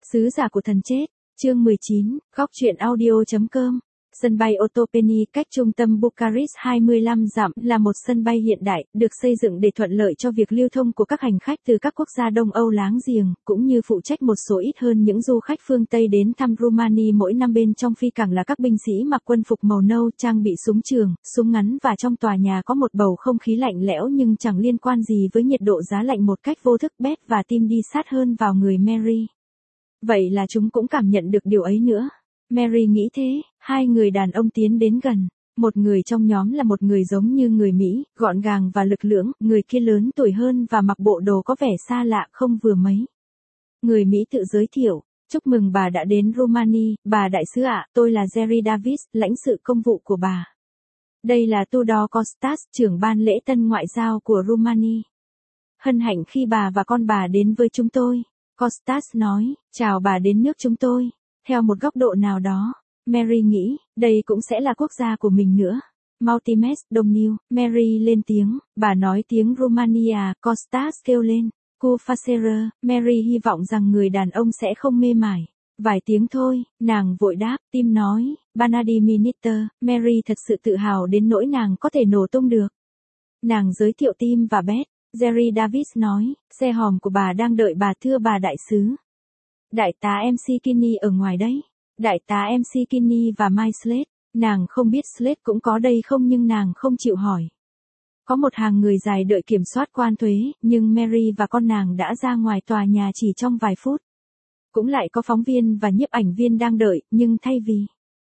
Sứ giả của thần chết, chương 19, góc truyện audio.com. Sân bay Otopeni cách trung tâm Bucharest 25 dặm là một sân bay hiện đại, được xây dựng để thuận lợi cho việc lưu thông của các hành khách từ các quốc gia Đông Âu láng giềng, cũng như phụ trách một số ít hơn những du khách phương Tây đến thăm Rumani mỗi năm. Bên trong phi cảng là các binh sĩ mặc quân phục màu nâu, trang bị súng trường, súng ngắn, và trong tòa nhà có một bầu không khí lạnh lẽo nhưng chẳng liên quan gì với nhiệt độ giá lạnh một cách vô thức. Beth và Tim đi sát hơn vào người Mary. Vậy là chúng cũng cảm nhận được điều ấy nữa. Mary nghĩ thế. Hai người đàn ông tiến đến gần. Một người trong nhóm là một người giống như người Mỹ, gọn gàng và lực lưỡng, người kia lớn tuổi hơn và mặc bộ đồ có vẻ xa lạ không vừa mấy. Người Mỹ tự giới thiệu, chúc mừng bà đã đến Rumani, bà đại sứ ạ, tôi là Jerry Davis, lãnh sự công vụ của bà. Đây là Tudor Costas, trưởng ban lễ tân ngoại giao của Rumani. Hân hạnh khi bà và con bà đến với chúng tôi. Costas nói, chào bà đến nước chúng tôi. Theo một góc độ nào đó, Mary nghĩ, đây cũng sẽ là quốc gia của mình nữa. Multimes, Domnil, Mary lên tiếng, bà nói tiếng Romania, Costas kêu lên. Cu facere, Mary hy vọng rằng người đàn ông sẽ không mê mải. Vài tiếng thôi, nàng vội đáp. Tim nói, Banadi Minister, Mary thật sự tự hào đến nỗi nàng có thể nổ tung được. Nàng giới thiệu Tim và Beth. Jerry Davis nói, xe hòm của bà đang đợi bà thưa bà đại sứ. Đại tá MC Kinney ở ngoài đấy. Đại tá MC Kinney và Mike Slade. Nàng không biết Slade cũng có đây không nhưng nàng không chịu hỏi. Có một hàng người dài đợi kiểm soát quan thuế, nhưng Mary và con nàng đã ra ngoài tòa nhà chỉ trong vài phút. Cũng lại có phóng viên và nhiếp ảnh viên đang đợi, nhưng thay vì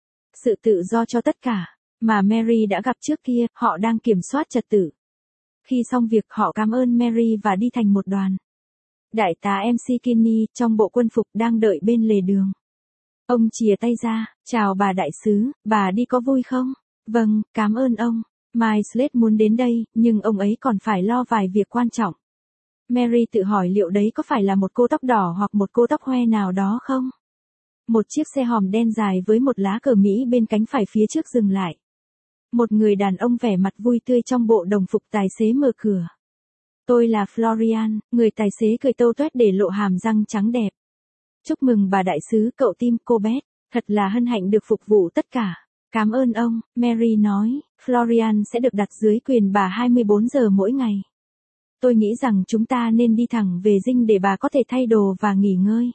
sự tự do cho tất cả, mà Mary đã gặp trước kia, họ đang kiểm soát trật tự. Khi xong việc họ cảm ơn Mary và đi thành một đoàn. Đại tá MC Kinney, trong bộ quân phục đang đợi bên lề đường. Ông chìa tay ra, chào bà đại sứ, bà đi có vui không? Vâng, cảm ơn ông. Mike Slade muốn đến đây, nhưng ông ấy còn phải lo vài việc quan trọng. Mary tự hỏi liệu đấy có phải là một cô tóc đỏ hoặc một cô tóc hoe nào đó không? Một chiếc xe hòm đen dài với một lá cờ Mỹ bên cánh phải phía trước dừng lại. Một người đàn ông vẻ mặt vui tươi trong bộ đồng phục tài xế mở cửa. Tôi là Florian, người tài xế cười tâu toét để lộ hàm răng trắng đẹp. Chúc mừng bà đại sứ, cậu Tim, cô Beth, thật là hân hạnh được phục vụ tất cả. Cảm ơn ông, Mary nói, Florian sẽ được đặt dưới quyền bà 24 giờ mỗi ngày. Tôi nghĩ rằng chúng ta nên đi thẳng về dinh để bà có thể thay đồ và nghỉ ngơi.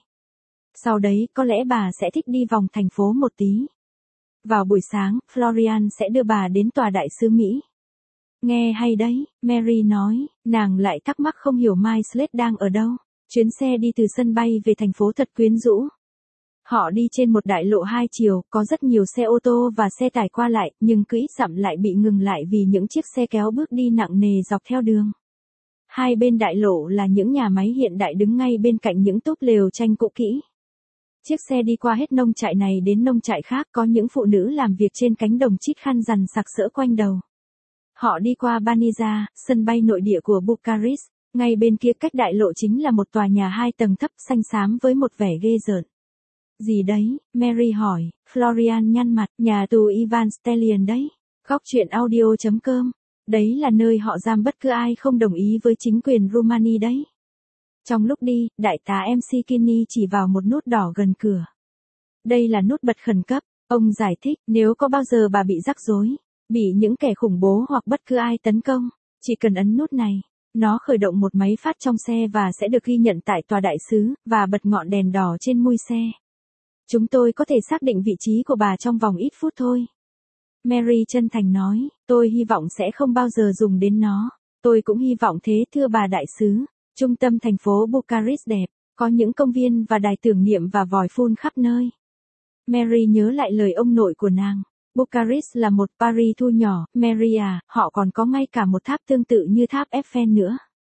Sau đấy, có lẽ bà sẽ thích đi vòng thành phố một tí. Vào buổi sáng, Florian sẽ đưa bà đến tòa đại sứ Mỹ. Nghe hay đấy, Mary nói, nàng lại thắc mắc không hiểu Mike Slade đang ở đâu. Chuyến xe đi từ sân bay về thành phố thật quyến rũ. Họ đi trên một đại lộ hai chiều, có rất nhiều xe ô tô và xe tải qua lại, nhưng cứ ít dặm lại bị ngừng lại vì những chiếc xe kéo bước đi nặng nề dọc theo đường. Hai bên đại lộ là những nhà máy hiện đại đứng ngay bên cạnh những túp lều tranh cũ kỹ. Chiếc xe đi qua hết nông trại này đến nông trại khác, có những phụ nữ làm việc trên cánh đồng chít khăn rằn sặc sỡ quanh đầu. Họ đi qua Baniza, sân bay nội địa của Bucharest, ngay bên kia cách đại lộ chính là một tòa nhà 2 tầng thấp xanh xám với một vẻ ghê rợn. Gì đấy, Mary hỏi, Florian nhăn mặt, nhà tù Ivan Stelian đấy. Góc truyện audio.com, đấy là nơi họ giam bất cứ ai không đồng ý với chính quyền Rumani đấy. Trong lúc đi, đại tá MC Kinney chỉ vào một nút đỏ gần cửa. Đây là nút bật khẩn cấp, ông giải thích, nếu có bao giờ bà bị rắc rối, bị những kẻ khủng bố hoặc bất cứ ai tấn công, chỉ cần ấn nút này, nó khởi động một máy phát trong xe và sẽ được ghi nhận tại tòa đại sứ, và bật ngọn đèn đỏ trên mui xe. Chúng tôi có thể xác định vị trí của bà trong vòng ít phút thôi. Mary chân thành nói, tôi hy vọng sẽ không bao giờ dùng đến nó. Tôi cũng hy vọng thế thưa bà đại sứ. Trung tâm thành phố Bucharest đẹp, có những công viên và đài tưởng niệm và vòi phun khắp nơi. Mary nhớ lại lời ông nội của nàng. Bucharest là một Paris thu nhỏ, Mary à, họ còn có ngay cả một tháp tương tự như tháp Eiffel nữa.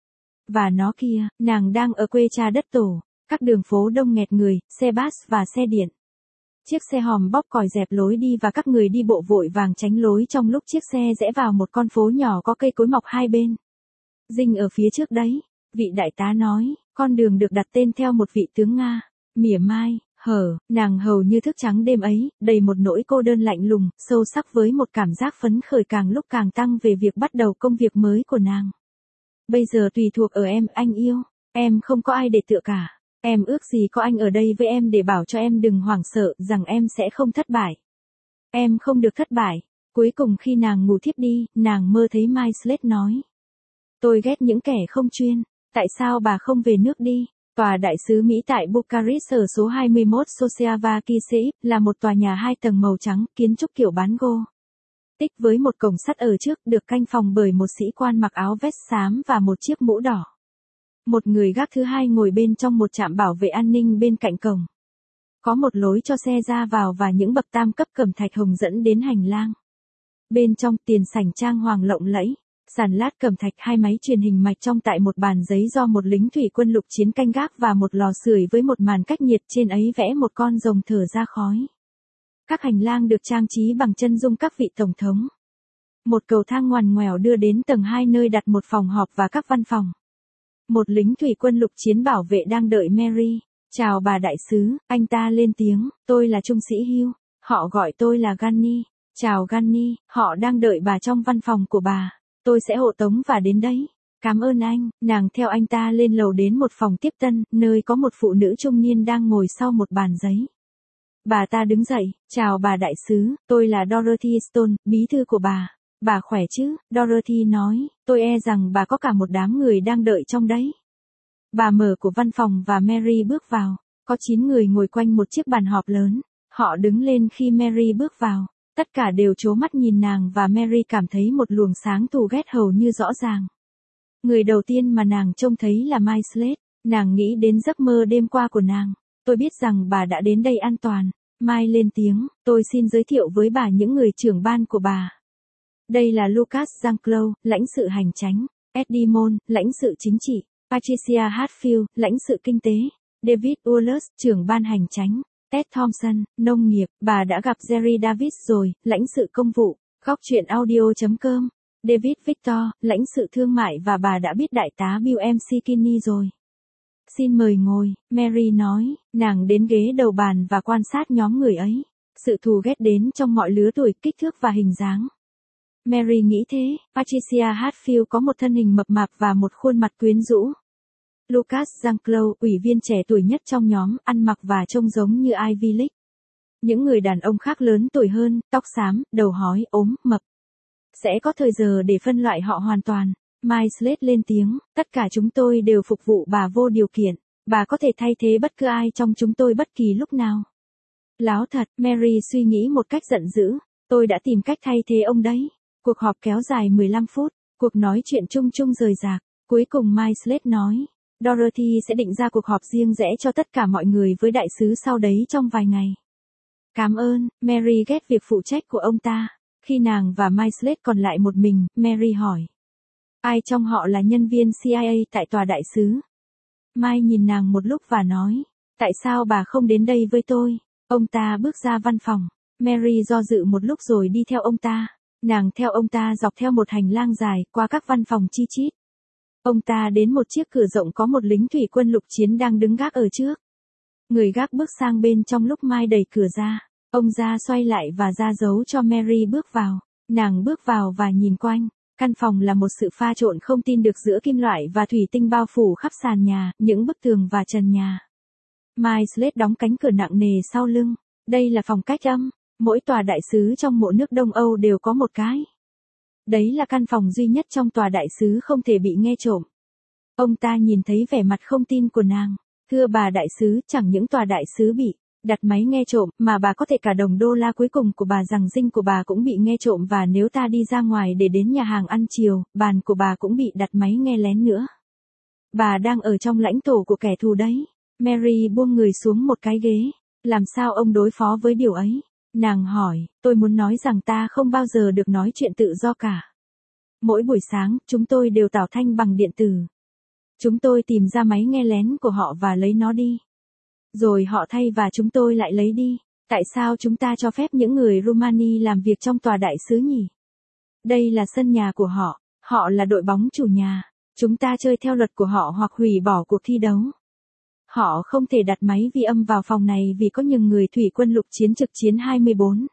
Và nó kia, nàng đang ở quê cha đất tổ, các đường phố đông nghẹt người, xe bus và xe điện. Chiếc xe hòm bóp còi dẹp lối đi và các người đi bộ vội vàng tránh lối trong lúc chiếc xe rẽ vào một con phố nhỏ có cây cối mọc hai bên. Dinh ở phía trước đấy, vị đại tá nói, con đường được đặt tên theo một vị tướng Nga. Mỉa mai, nàng hầu như thức trắng đêm ấy, đầy một nỗi cô đơn lạnh lùng, sâu sắc với một cảm giác phấn khởi càng lúc càng tăng về việc bắt đầu công việc mới của nàng. Bây giờ tùy thuộc ở em, anh yêu, em không có ai để tựa cả. Em ước gì có anh ở đây với em để bảo cho em đừng hoảng sợ rằng em sẽ không thất bại. Em không được thất bại. Cuối cùng khi nàng ngủ thiếp đi, nàng mơ thấy Miles nói. Tôi ghét những kẻ không chuyên. Tại sao bà không về nước đi? Tòa đại sứ Mỹ tại Bucharest ở số 21 Sociava Kisei, là một tòa nhà 2 tầng màu trắng, kiến trúc kiểu bán gô. Tích với một cổng sắt ở trước, được canh phòng bởi một sĩ quan mặc áo vest xám và một chiếc mũ đỏ. Một người gác thứ hai ngồi bên trong một trạm bảo vệ an ninh bên cạnh cổng. Có một lối cho xe ra vào và những bậc tam cấp cẩm thạch hồng dẫn đến hành lang. Bên trong tiền sảnh trang hoàng lộng lẫy, sàn lát cẩm thạch, 2 máy truyền hình mạch trong tại một bàn giấy do một lính thủy quân lục chiến canh gác và một lò sưởi với một màn cách nhiệt trên ấy vẽ một con rồng thở ra khói. Các hành lang được trang trí bằng chân dung các vị tổng thống. Một cầu thang ngoằn ngoèo đưa đến tầng 2 nơi đặt một phòng họp và các văn phòng. Một lính thủy quân lục chiến bảo vệ đang đợi Mary. Chào bà đại sứ, anh ta lên tiếng, tôi là trung sĩ Hugh, họ gọi tôi là Gunny. Chào Gunny, họ đang đợi bà trong văn phòng của bà. Tôi sẽ hộ tống và đến đấy. Cảm ơn anh, nàng theo anh ta lên lầu đến một phòng tiếp tân, nơi có một phụ nữ trung niên đang ngồi sau một bàn giấy. Bà ta đứng dậy, chào bà đại sứ, tôi là Dorothy Stone, bí thư của bà. Bà khỏe chứ? Dorothy nói, tôi e rằng bà có cả một đám người đang đợi trong đấy. Bà mở của văn phòng và Mary bước vào. Có 9 người ngồi quanh một chiếc bàn họp lớn. Họ đứng lên khi Mary bước vào. Tất cả đều trố mắt nhìn nàng và Mary cảm thấy một luồng sáng thù ghét hầu như rõ ràng. Người đầu tiên mà nàng trông thấy là Miles. Nàng nghĩ đến giấc mơ đêm qua của nàng. Tôi biết rằng bà đã đến đây an toàn. Mai lên tiếng, tôi xin giới thiệu với bà những người trưởng ban của bà. Đây là Lucas Jean-Claude, lãnh sự hành chánh. Eddie Mon, lãnh sự chính trị. Patricia Hatfield, lãnh sự kinh tế. David Wallace, trưởng ban hành chánh. Ted Thompson, nông nghiệp. Bà đã gặp Jerry Davis rồi, lãnh sự công vụ. Góc chuyện audio.com. David Victor, lãnh sự thương mại và bà đã biết đại tá Bill McKinney rồi. Xin mời ngồi, Mary nói, nàng đến ghế đầu bàn và quan sát nhóm người ấy. Sự thù ghét đến trong mọi lứa tuổi, kích thước và hình dáng. Mary nghĩ thế, Patricia Hatfield có một thân hình mập mạp và một khuôn mặt quyến rũ. Lucas Jean-Claude, ủy viên trẻ tuổi nhất trong nhóm, ăn mặc và trông giống như Ivy League. Những người đàn ông khác lớn tuổi hơn, tóc xám, đầu hói, ốm, mập. Sẽ có thời giờ để phân loại họ hoàn toàn. Miles lên tiếng, tất cả chúng tôi đều phục vụ bà vô điều kiện. Bà có thể thay thế bất cứ ai trong chúng tôi bất kỳ lúc nào. Láo thật, Mary suy nghĩ một cách giận dữ. Tôi đã tìm cách thay thế ông đấy. Cuộc họp kéo dài 15 phút. Cuộc nói chuyện chung chung rời rạc. Cuối cùng Miles nói, Dorothy sẽ định ra cuộc họp riêng rẽ cho tất cả mọi người với đại sứ sau đấy trong vài ngày. Cảm ơn, Mary ghét việc phụ trách của ông ta. Khi nàng và Miles còn lại một mình, Mary hỏi. Ai trong họ là nhân viên CIA tại tòa đại sứ? Mai nhìn nàng một lúc và nói, tại sao bà không đến đây với tôi? Ông ta bước ra văn phòng. Mary do dự một lúc rồi đi theo ông ta. Nàng theo ông ta dọc theo một hành lang dài, qua các văn phòng chi chít. Ông ta đến một chiếc cửa rộng có một lính thủy quân lục chiến đang đứng gác ở trước. Người gác bước sang bên trong lúc Mai đẩy cửa ra. Ông ra xoay lại và ra dấu cho Mary bước vào. Nàng bước vào và nhìn quanh. Căn phòng là một sự pha trộn không tin được giữa kim loại và thủy tinh bao phủ khắp sàn nhà, những bức tường và trần nhà. Miles đóng cánh cửa nặng nề sau lưng. Đây là phòng cách âm. Mỗi tòa đại sứ trong mộ nước Đông Âu đều có một cái. Đấy là căn phòng duy nhất trong tòa đại sứ không thể bị nghe trộm. Ông ta nhìn thấy vẻ mặt không tin của nàng. Thưa bà đại sứ, chẳng những tòa đại sứ bị đặt máy nghe trộm, mà bà có thể cả đồng đô la cuối cùng của bà rằng dinh của bà cũng bị nghe trộm và nếu ta đi ra ngoài để đến nhà hàng ăn chiều, bàn của bà cũng bị đặt máy nghe lén nữa. Bà đang ở trong lãnh thổ của kẻ thù đấy. Mary buông người xuống một cái ghế. Làm sao ông đối phó với điều ấy? Nàng hỏi, tôi muốn nói rằng ta không bao giờ được nói chuyện tự do cả. Mỗi buổi sáng, chúng tôi đều tảo thanh bằng điện tử. Chúng tôi tìm ra máy nghe lén của họ và lấy nó đi. Rồi họ thay và chúng tôi lại lấy đi. Tại sao chúng ta cho phép những người Romani làm việc trong tòa đại sứ nhỉ? Đây là sân nhà của họ. Họ là đội bóng chủ nhà. Chúng ta chơi theo luật của họ hoặc hủy bỏ cuộc thi đấu. Họ không thể đặt máy vi âm vào phòng này vì có những người thủy quân lục chiến trực chiến 24.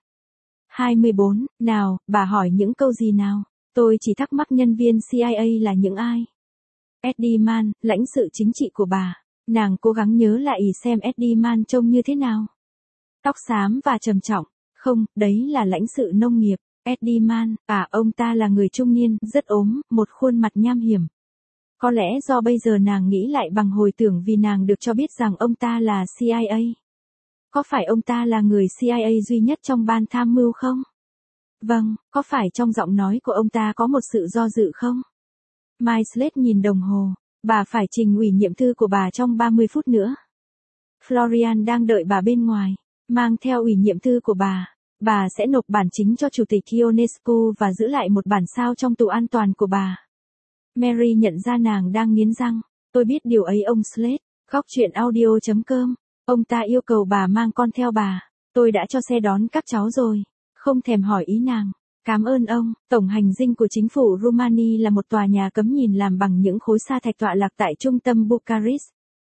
24, nào, bà hỏi những câu gì nào? Tôi chỉ thắc mắc nhân viên CIA là những ai? Eddie Mann, lãnh sự chính trị của bà. Nàng cố gắng nhớ lại xem Eddie Man trông như thế nào. Tóc xám và trầm trọng. Không, đấy là lãnh sự nông nghiệp. Eddie Man, ông ta là người trung niên, rất ốm, một khuôn mặt nham hiểm. Có lẽ do bây giờ nàng nghĩ lại bằng hồi tưởng vì nàng được cho biết rằng ông ta là CIA. Có phải ông ta là người CIA duy nhất trong ban tham mưu không? Vâng, có phải trong giọng nói của ông ta có một sự do dự không? Mai Slade nhìn đồng hồ. Bà phải trình ủy nhiệm thư của bà trong 30 phút nữa. Florian đang đợi bà bên ngoài. Mang theo ủy nhiệm thư của bà. Bà sẽ nộp bản chính cho Chủ tịch Ionescu và giữ lại một bản sao trong tủ an toàn của bà. Mary nhận ra nàng đang nghiến răng. Tôi biết điều ấy ông Slade. Góc chuyện audio.com. Ông ta yêu cầu bà mang con theo bà. Tôi đã cho xe đón các cháu rồi. Không thèm hỏi ý nàng. Cảm ơn ông. Tổng hành dinh của chính phủ Rumani là một tòa nhà cấm nhìn làm bằng những khối sa thạch tọa lạc tại trung tâm Bucharest.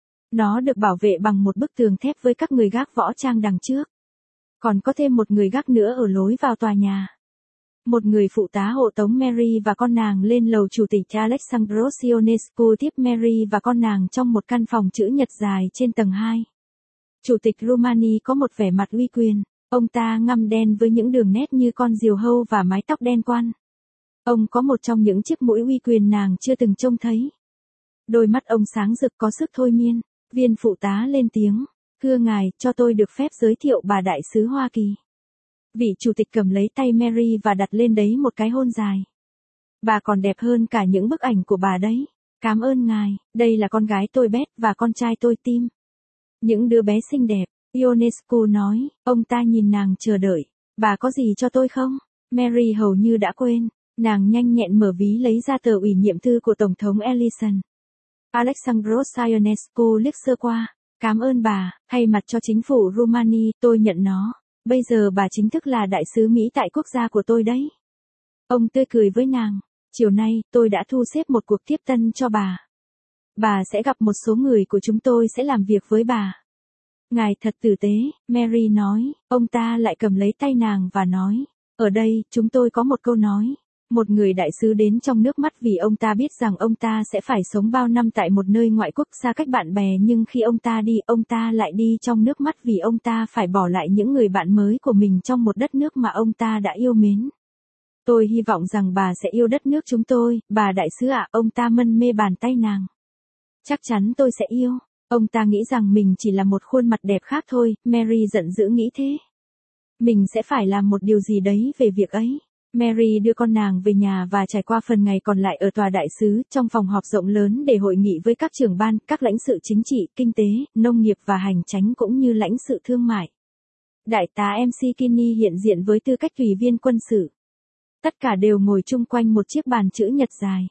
Nó được bảo vệ bằng một bức tường thép với các người gác võ trang đằng trước. Còn có thêm một người gác nữa ở lối vào tòa nhà. Một người phụ tá hộ tống Mary và con nàng lên lầu Chủ tịch Alexandros Ionescu tiếp Mary và con nàng trong một căn phòng chữ nhật dài trên tầng 2. Chủ tịch Rumani có một vẻ mặt uy quyền. Ông ta ngăm đen với những đường nét như con diều hâu và mái tóc đen quăn. Ông có một trong những chiếc mũi uy quyền nàng chưa từng trông thấy. Đôi mắt ông sáng rực có sức thôi miên. Viên phụ tá lên tiếng. Thưa ngài, cho tôi được phép giới thiệu bà đại sứ Hoa Kỳ. Vị chủ tịch cầm lấy tay Mary và đặt lên đấy một cái hôn dài. Bà còn đẹp hơn cả những bức ảnh của bà đấy. Cảm ơn ngài, đây là con gái tôi Beth và con trai tôi Tim. Những đứa bé xinh đẹp. Ionescu nói, ông ta nhìn nàng chờ đợi. Bà có gì cho tôi không? Mary hầu như đã quên. Nàng nhanh nhẹn mở ví lấy ra tờ ủy nhiệm thư của Tổng thống Ellison. Alexandros Ionescu liếc sơ qua. Cảm ơn bà, thay mặt cho chính phủ Rumani, tôi nhận nó. Bây giờ bà chính thức là đại sứ Mỹ tại quốc gia của tôi đấy. Ông tươi cười với nàng. Chiều nay, tôi đã thu xếp một cuộc tiếp tân cho bà. Bà sẽ gặp một số người của chúng tôi sẽ làm việc với bà. Ngài thật tử tế, Mary nói. Ông ta lại cầm lấy tay nàng và nói. Ở đây, chúng tôi có một câu nói. Một người đại sứ đến trong nước mắt vì ông ta biết rằng ông ta sẽ phải sống bao năm tại một nơi ngoại quốc xa cách bạn bè, nhưng khi ông ta đi, ông ta lại đi trong nước mắt vì ông ta phải bỏ lại những người bạn mới của mình trong một đất nước mà ông ta đã yêu mến. Tôi hy vọng rằng bà sẽ yêu đất nước chúng tôi, bà đại sứ ạ. Ông ta mân mê bàn tay nàng. Chắc chắn tôi sẽ yêu. Ông ta nghĩ rằng mình chỉ là một khuôn mặt đẹp khác thôi. Mary giận dữ nghĩ thế. Mình sẽ phải làm một điều gì đấy về việc ấy. Mary đưa con nàng về nhà và trải qua phần ngày còn lại ở tòa đại sứ, trong phòng họp rộng lớn để hội nghị với các trưởng ban, các lãnh sự chính trị, kinh tế, nông nghiệp và hành chánh cũng như lãnh sự thương mại. Đại tá MC Kinney hiện diện với tư cách tùy viên quân sự. Tất cả đều ngồi chung quanh một chiếc bàn chữ nhật dài.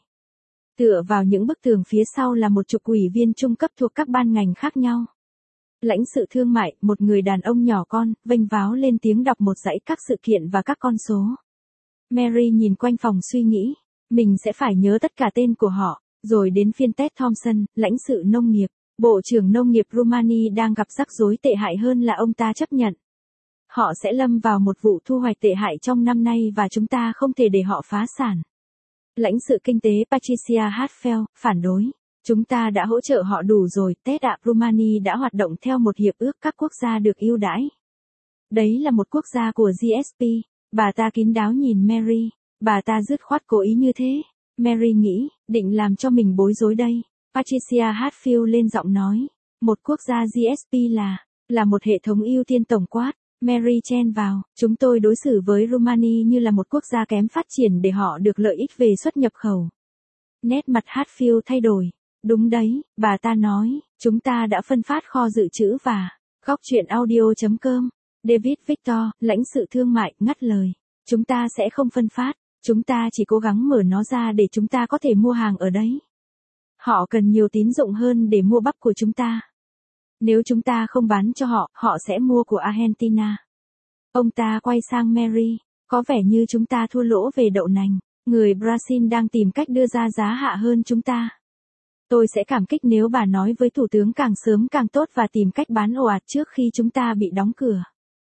Tựa vào những bức tường phía sau là một chục ủy viên trung cấp thuộc các ban ngành khác nhau. Lãnh sự thương mại, một người đàn ông nhỏ con, vênh váo lên tiếng đọc một dãy các sự kiện và các con số. Mary nhìn quanh phòng suy nghĩ, mình sẽ phải nhớ tất cả tên của họ, rồi đến phiên Ted Thompson, lãnh sự nông nghiệp, Bộ trưởng Nông nghiệp Rumani đang gặp rắc rối tệ hại hơn là ông ta chấp nhận. Họ sẽ lâm vào một vụ thu hoạch tệ hại trong năm nay và chúng ta không thể để họ phá sản. Lãnh sự kinh tế Patricia Hartfeld, phản đối. Chúng ta đã hỗ trợ họ đủ rồi, Ted ạ. Rumani đã hoạt động theo một hiệp ước các quốc gia được ưu đãi. Đấy là một quốc gia của GSP. Bà ta kín đáo nhìn Mary. Bà ta dứt khoát cố ý như thế. Mary nghĩ, định làm cho mình bối rối đây. Patricia Hartfield lên giọng nói. Một quốc gia GSP là một hệ thống ưu tiên tổng quát. Mary chen vào, chúng tôi đối xử với Rumani như là một quốc gia kém phát triển để họ được lợi ích về xuất nhập khẩu. Nét mặt Hartfield thay đổi. Đúng đấy, bà ta nói, chúng ta đã phân phát kho dự trữ và góc chuyện audio.com. David Victor, lãnh sự thương mại, ngắt lời. Chúng ta sẽ không phân phát, chúng ta chỉ cố gắng mở nó ra để chúng ta có thể mua hàng ở đấy. Họ cần nhiều tín dụng hơn để mua bắp của chúng ta. Nếu chúng ta không bán cho họ, họ sẽ mua của Argentina. Ông ta quay sang Mary, có vẻ như chúng ta thua lỗ về đậu nành. Người Brazil đang tìm cách đưa ra giá hạ hơn chúng ta. Tôi sẽ cảm kích nếu bà nói với Thủ tướng càng sớm càng tốt và tìm cách bán ồ ạt trước khi chúng ta bị đóng cửa.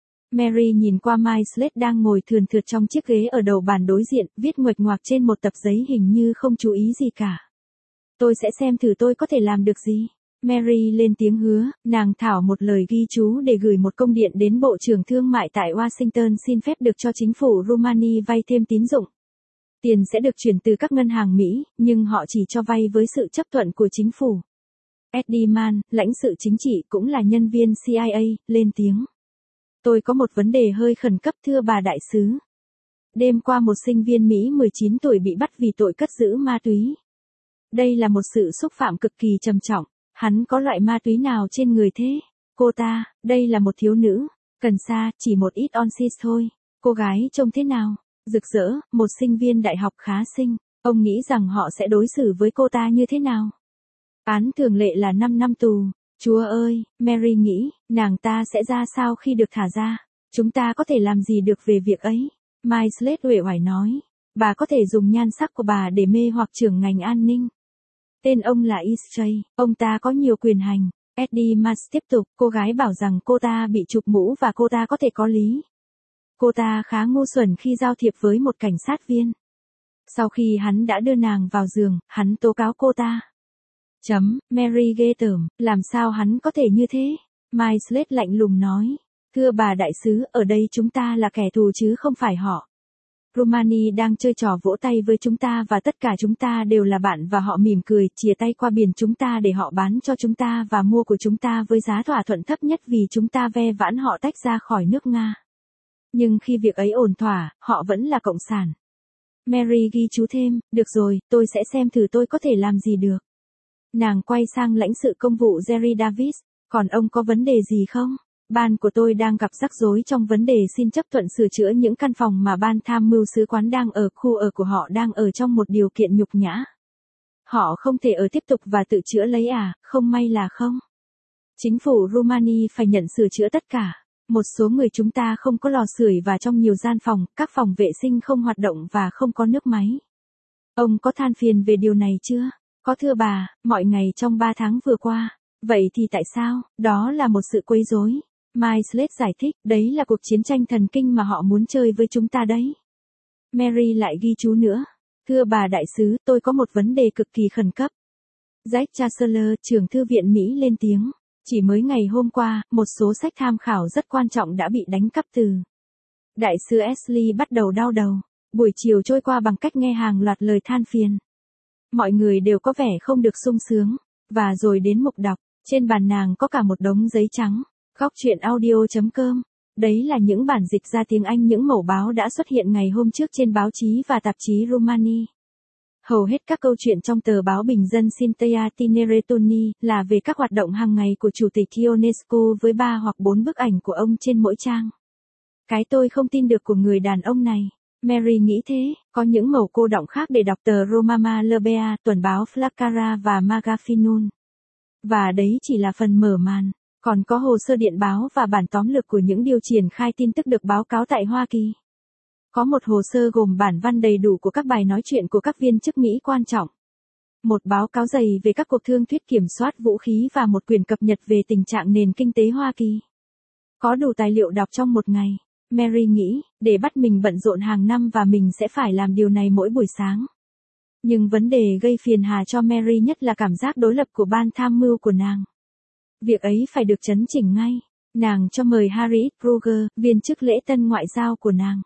Mary nhìn qua Mai Slade đang ngồi thườn thượt trong chiếc ghế ở đầu bàn đối diện, viết nguệch ngoạc trên một tập giấy hình như không chú ý gì cả. Tôi sẽ xem thử tôi có thể làm được gì. Mary lên tiếng hứa, nàng thảo một lời ghi chú để gửi một công điện đến Bộ trưởng Thương mại tại Washington xin phép được cho chính phủ Romania vay thêm tín dụng. Tiền sẽ được chuyển từ các ngân hàng Mỹ, nhưng họ chỉ cho vay với sự chấp thuận của chính phủ. Eddie Mann, lãnh sự chính trị cũng là nhân viên CIA, lên tiếng. Tôi có một vấn đề hơi khẩn cấp thưa bà đại sứ. Đêm qua một sinh viên Mỹ 19 tuổi bị bắt vì tội cất giữ ma túy. Đây là một sự xúc phạm cực kỳ trầm trọng. Hắn có loại ma túy nào trên người thế? Cô ta, đây là một thiếu nữ. Cần sa, chỉ một ít ounces thôi. Cô gái trông thế nào? Rực rỡ, một sinh viên đại học khá xinh. Ông nghĩ rằng họ sẽ đối xử với cô ta như thế nào? Án thường lệ là 5 năm tù. Chúa ơi, Mary nghĩ, nàng ta sẽ ra sao khi được thả ra? Chúng ta có thể làm gì được về việc ấy? Mai Slade uể oải nói. Bà có thể dùng nhan sắc của bà để mê hoặc trưởng ngành an ninh. Tên ông là EJ, ông ta có nhiều quyền hành. Eddie Mars tiếp tục, cô gái bảo rằng cô ta bị chụp mũ và cô ta có thể có lý. Cô ta khá ngu xuẩn khi giao thiệp với một cảnh sát viên. Sau khi hắn đã đưa nàng vào giường, hắn tố cáo cô ta. Mary ghê tởm, làm sao hắn có thể như thế? Mai Slade lạnh lùng nói. Thưa bà đại sứ, ở đây chúng ta là kẻ thù chứ không phải họ. Romani đang chơi trò vỗ tay với chúng ta và tất cả chúng ta đều là bạn và họ mỉm cười, chìa tay qua biển chúng ta để họ bán cho chúng ta và mua của chúng ta với giá thỏa thuận thấp nhất vì chúng ta ve vãn họ tách ra khỏi nước Nga. Nhưng khi việc ấy ổn thỏa, họ vẫn là cộng sản. Mary ghi chú thêm, được rồi, tôi sẽ xem thử tôi có thể làm gì được. Nàng quay sang lãnh sự công vụ Jerry Davis, còn ông có vấn đề gì không? Ban của tôi đang gặp rắc rối trong vấn đề xin chấp thuận sửa chữa những căn phòng mà ban tham mưu sứ quán đang ở, khu ở của họ đang ở trong một điều kiện nhục nhã. Họ không thể ở tiếp tục và tự chữa lấy không may là không. Chính phủ Romania phải nhận sửa chữa tất cả. Một số người chúng ta không có lò sưởi và trong nhiều gian phòng, các phòng vệ sinh không hoạt động và không có nước máy. Ông có than phiền về điều này chưa? Có thưa bà, mọi ngày trong 3 tháng vừa qua. Vậy thì tại sao? Đó là một sự quấy rối. Mai Slade giải thích, đấy là cuộc chiến tranh thần kinh mà họ muốn chơi với chúng ta đấy. Mary lại ghi chú nữa. Thưa bà đại sứ, tôi có một vấn đề cực kỳ khẩn cấp. Jack Chancellor, trưởng thư viện Mỹ lên tiếng. Chỉ mới ngày hôm qua, một số sách tham khảo rất quan trọng đã bị đánh cắp từ. Đại sứ Ashley bắt đầu đau đầu. Buổi chiều trôi qua bằng cách nghe hàng loạt lời than phiền. Mọi người đều có vẻ không được sung sướng. Và rồi đến mục đọc, trên bàn nàng có cả một đống giấy trắng. Góc truyện audio.com. Đấy là những bản dịch ra tiếng Anh những mẩu báo đã xuất hiện ngày hôm trước trên báo chí và tạp chí Romani. Hầu hết các câu chuyện trong tờ báo bình dân Sintea Tineretoni là về các hoạt động hàng ngày của Chủ tịch Ionescu với 3 hoặc 4 bức ảnh của ông trên mỗi trang. Cái tôi không tin được của người đàn ông này. Mary nghĩ thế, có những mẩu cô đọng khác để đọc tờ Romama Lebea, tuần báo Flaccara và Magafinun. Và đấy chỉ là phần mở màn. Còn có hồ sơ điện báo và bản tóm lược của những điều triển khai tin tức được báo cáo tại Hoa Kỳ. Có một hồ sơ gồm bản văn đầy đủ của các bài nói chuyện của các viên chức Mỹ quan trọng. Một báo cáo dày về các cuộc thương thuyết kiểm soát vũ khí và một quyển cập nhật về tình trạng nền kinh tế Hoa Kỳ. Có đủ tài liệu đọc trong một ngày. Mary nghĩ, để bắt mình bận rộn hàng năm và mình sẽ phải làm điều này mỗi buổi sáng. Nhưng vấn đề gây phiền hà cho Mary nhất là cảm giác đối lập của ban tham mưu của nàng. Việc ấy phải được chấn chỉnh ngay. Nàng cho mời Harriet Kruger, viên chức lễ tân ngoại giao của nàng.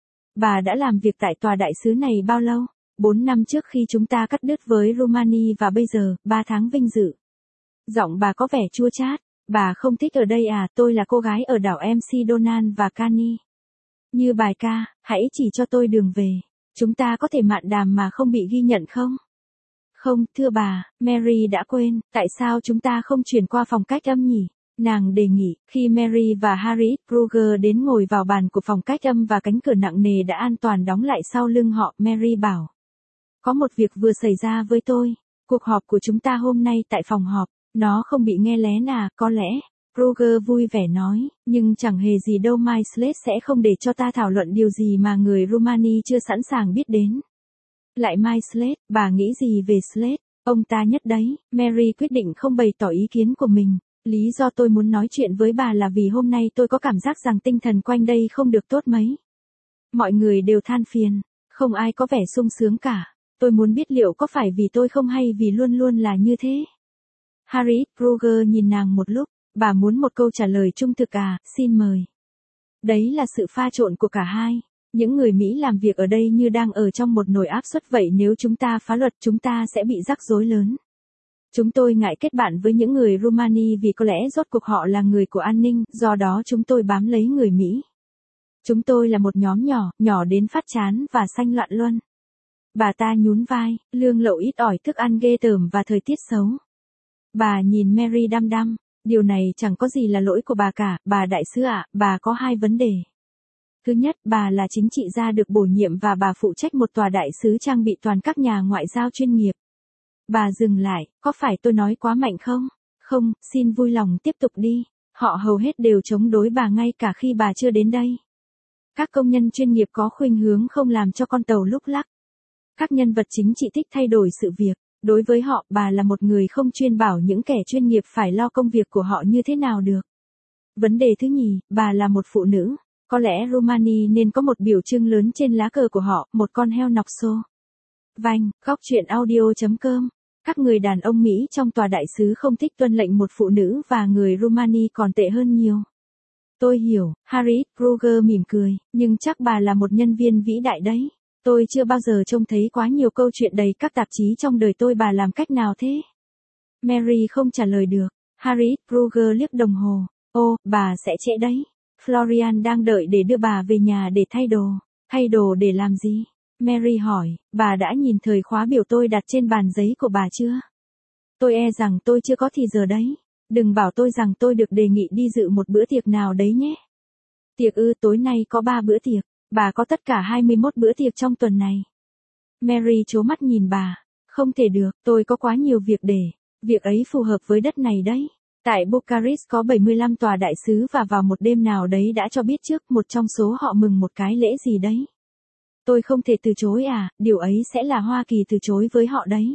Bà đã làm việc tại tòa đại sứ này bao lâu? 4 năm trước khi chúng ta cắt đứt với Romani và bây giờ, 3 tháng vinh dự. Giọng bà có vẻ chua chát. Bà không thích ở đây tôi là cô gái ở đảo MC Donan và Cani. Như bài ca, hãy chỉ cho tôi đường về. Chúng ta có thể mạn đàm mà không bị ghi nhận không? Không, thưa bà, Mary đã quên, tại sao chúng ta không chuyển qua phòng cách âm nhỉ? Nàng đề nghị, khi Mary và Harriet Kruger đến ngồi vào bàn của phòng cách âm và cánh cửa nặng nề đã an toàn đóng lại sau lưng họ, Mary bảo. Có một việc vừa xảy ra với tôi. Cuộc họp của chúng ta hôm nay tại phòng họp, nó không bị nghe lén có lẽ. Kruger vui vẻ nói, nhưng chẳng hề gì đâu, Mai Slade sẽ không để cho ta thảo luận điều gì mà người Romani chưa sẵn sàng biết đến. Lại Mai Slade, bà nghĩ gì về Slade? Ông ta nhất đấy. Mary quyết định không bày tỏ ý kiến của mình. Lý do tôi muốn nói chuyện với bà là vì hôm nay tôi có cảm giác rằng tinh thần quanh đây không được tốt mấy. Mọi người đều than phiền, không ai có vẻ sung sướng cả. Tôi muốn biết liệu có phải vì tôi không hay vì luôn luôn là như thế. Harriet Kruger nhìn nàng một lúc, bà muốn một câu trả lời trung thực à, xin mời. Đấy là sự pha trộn của cả hai. Những người Mỹ làm việc ở đây như đang ở trong một nồi áp suất vậy, nếu chúng ta phá luật chúng ta sẽ bị rắc rối lớn. Chúng tôi ngại kết bạn với những người Rumani vì có lẽ rốt cuộc họ là người của an ninh, do đó chúng tôi bám lấy người Mỹ. Chúng tôi là một nhóm nhỏ, nhỏ đến phát chán và xanh loạn luân. Bà ta nhún vai, lương lậu ít ỏi, thức ăn ghê tởm và thời tiết xấu. Bà nhìn Mary đăm đăm, điều này chẳng có gì là lỗi của bà cả, bà đại sứ ạ, bà có hai vấn đề. Thứ nhất, bà là chính trị gia được bổ nhiệm và bà phụ trách một tòa đại sứ trang bị toàn các nhà ngoại giao chuyên nghiệp. Bà dừng lại, có phải tôi nói quá mạnh không? Không, xin vui lòng tiếp tục đi. Họ hầu hết đều chống đối bà ngay cả khi bà chưa đến đây. Các công nhân chuyên nghiệp có khuynh hướng không làm cho con tàu lúc lắc. Các nhân vật chính trị thích thay đổi sự việc. Đối với họ, bà là một người không chuyên bảo những kẻ chuyên nghiệp phải lo công việc của họ như thế nào được. Vấn đề thứ nhì, bà là một phụ nữ. Có lẽ Rumani nên có một biểu trưng lớn trên lá cờ của họ, một con heo nọc xô. Vành, góc chuyện audio.com. Các người đàn ông Mỹ trong tòa đại sứ không thích tuân lệnh một phụ nữ và người Rumani còn tệ hơn nhiều. Tôi hiểu, Harriet Kruger mỉm cười, nhưng chắc bà là một nhân viên vĩ đại đấy. Tôi chưa bao giờ trông thấy quá nhiều câu chuyện đầy các tạp chí trong đời tôi, bà làm cách nào thế? Mary không trả lời được. Harriet Kruger liếc đồng hồ. Ô, bà sẽ trễ đấy. Florian đang đợi để đưa bà về nhà để thay đồ. Thay đồ để làm gì? Mary hỏi, bà đã nhìn thời khóa biểu tôi đặt trên bàn giấy của bà chưa? Tôi e rằng tôi chưa có thì giờ đấy. Đừng bảo tôi rằng tôi được đề nghị đi dự một bữa tiệc nào đấy nhé. Tiệc ư? Tối nay có 3 bữa tiệc. Bà có tất cả 21 bữa tiệc trong tuần này. Mary trố mắt nhìn bà. Không thể được, tôi có quá nhiều việc để. Việc ấy phù hợp với đất này đấy. Tại Bucharest có 75 tòa đại sứ và vào một đêm nào đấy đã cho biết trước một trong số họ mừng một cái lễ gì đấy. Tôi không thể từ chối à, điều ấy sẽ là Hoa Kỳ từ chối với họ đấy.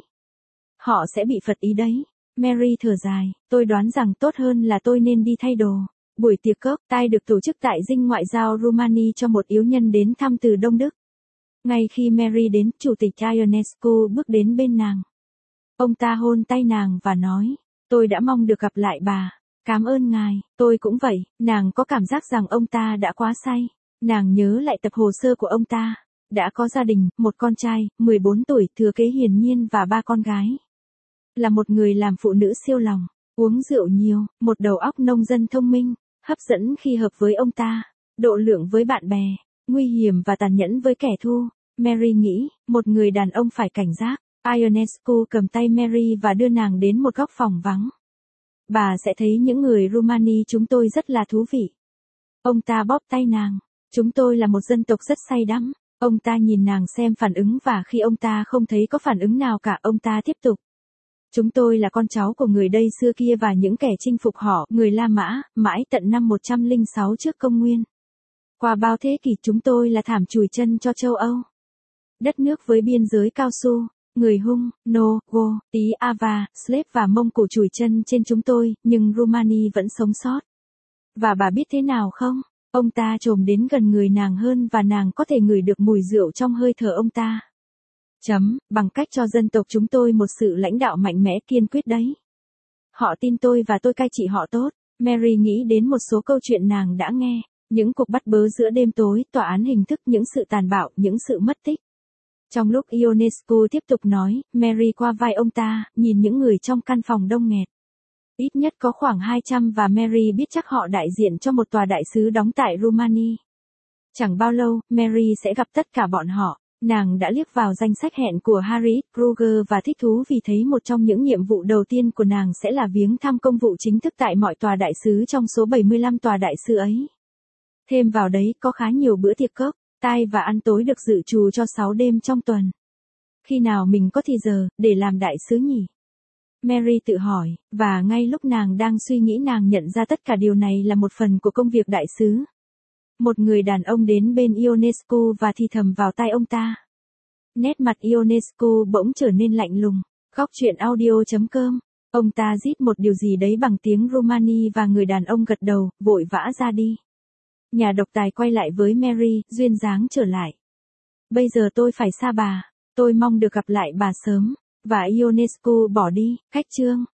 Họ sẽ bị phật ý đấy. Mary thở dài, tôi đoán rằng tốt hơn là tôi nên đi thay đồ. Buổi tiệc cốc tai được tổ chức tại dinh ngoại giao Rumani cho một yếu nhân đến thăm từ Đông Đức. Ngay khi Mary đến, Chủ tịch Ionescu bước đến bên nàng. Ông ta hôn tay nàng và nói, tôi đã mong được gặp lại bà. Cảm ơn ngài, tôi cũng vậy. Nàng có cảm giác rằng ông ta đã quá say. Nàng nhớ lại tập hồ sơ của ông ta. Đã có gia đình, một con trai, 14 tuổi, thừa kế hiển nhiên và 3 con gái. Là một người làm phụ nữ siêu lòng, uống rượu nhiều, một đầu óc nông dân thông minh, hấp dẫn khi hợp với ông ta, độ lượng với bạn bè, nguy hiểm và tàn nhẫn với kẻ thù. Mary nghĩ, một người đàn ông phải cảnh giác. Ionescu cầm tay Mary và đưa nàng đến một góc phòng vắng. Bà sẽ thấy những người Rumani chúng tôi rất là thú vị. Ông ta bóp tay nàng. Chúng tôi là một dân tộc rất say đắm. Ông ta nhìn nàng xem phản ứng và khi ông ta không thấy có phản ứng nào cả, ông ta tiếp tục. Chúng tôi là con cháu của người đây xưa kia và những kẻ chinh phục họ, người La Mã, mãi tận năm 106 trước công nguyên. Qua bao thế kỷ chúng tôi là thảm chùi chân cho châu Âu. Đất nước với biên giới cao su, người Hung, No, Go, Tí Ava, Slave và Mông Cổ chùi chân trên chúng tôi, nhưng Rumani vẫn sống sót. Và bà biết thế nào không? Ông ta chồm đến gần người nàng hơn và nàng có thể ngửi được mùi rượu trong hơi thở ông ta. Bằng cách cho dân tộc chúng tôi một sự lãnh đạo mạnh mẽ kiên quyết đấy. Họ tin tôi và tôi cai trị họ tốt. Mary nghĩ đến một số câu chuyện nàng đã nghe. Những cuộc bắt bớ giữa đêm tối, tòa án hình thức, những sự tàn bạo, những sự mất tích. Trong lúc Ionescu tiếp tục nói, Mary qua vai ông ta, nhìn những người trong căn phòng đông nghẹt. Ít nhất có khoảng 200 và Mary biết chắc họ đại diện cho một tòa đại sứ đóng tại Rumani. Chẳng bao lâu, Mary sẽ gặp tất cả bọn họ. Nàng đã liếc vào danh sách hẹn của Harriet Kruger và thích thú vì thấy một trong những nhiệm vụ đầu tiên của nàng sẽ là viếng thăm công vụ chính thức tại mọi tòa đại sứ trong số 75 tòa đại sứ ấy. Thêm vào đấy có khá nhiều bữa tiệc cốc, tai và ăn tối được dự trù cho 6 đêm trong tuần. Khi nào mình có thì giờ, để làm đại sứ nhỉ? Mary tự hỏi, và ngay lúc nàng đang suy nghĩ nàng nhận ra tất cả điều này là một phần của công việc đại sứ. Một người đàn ông đến bên Ionescu và thì thầm vào tai ông ta. Nét mặt Ionescu bỗng trở nên lạnh lùng. Góc chuyện audio.com. Ông ta rít một điều gì đấy bằng tiếng Rumani và người đàn ông gật đầu, vội vã ra đi. Nhà độc tài quay lại với Mary, duyên dáng trở lại. Bây giờ tôi phải xa bà. Tôi mong được gặp lại bà sớm. Và Ionescu bỏ đi. Khách chương.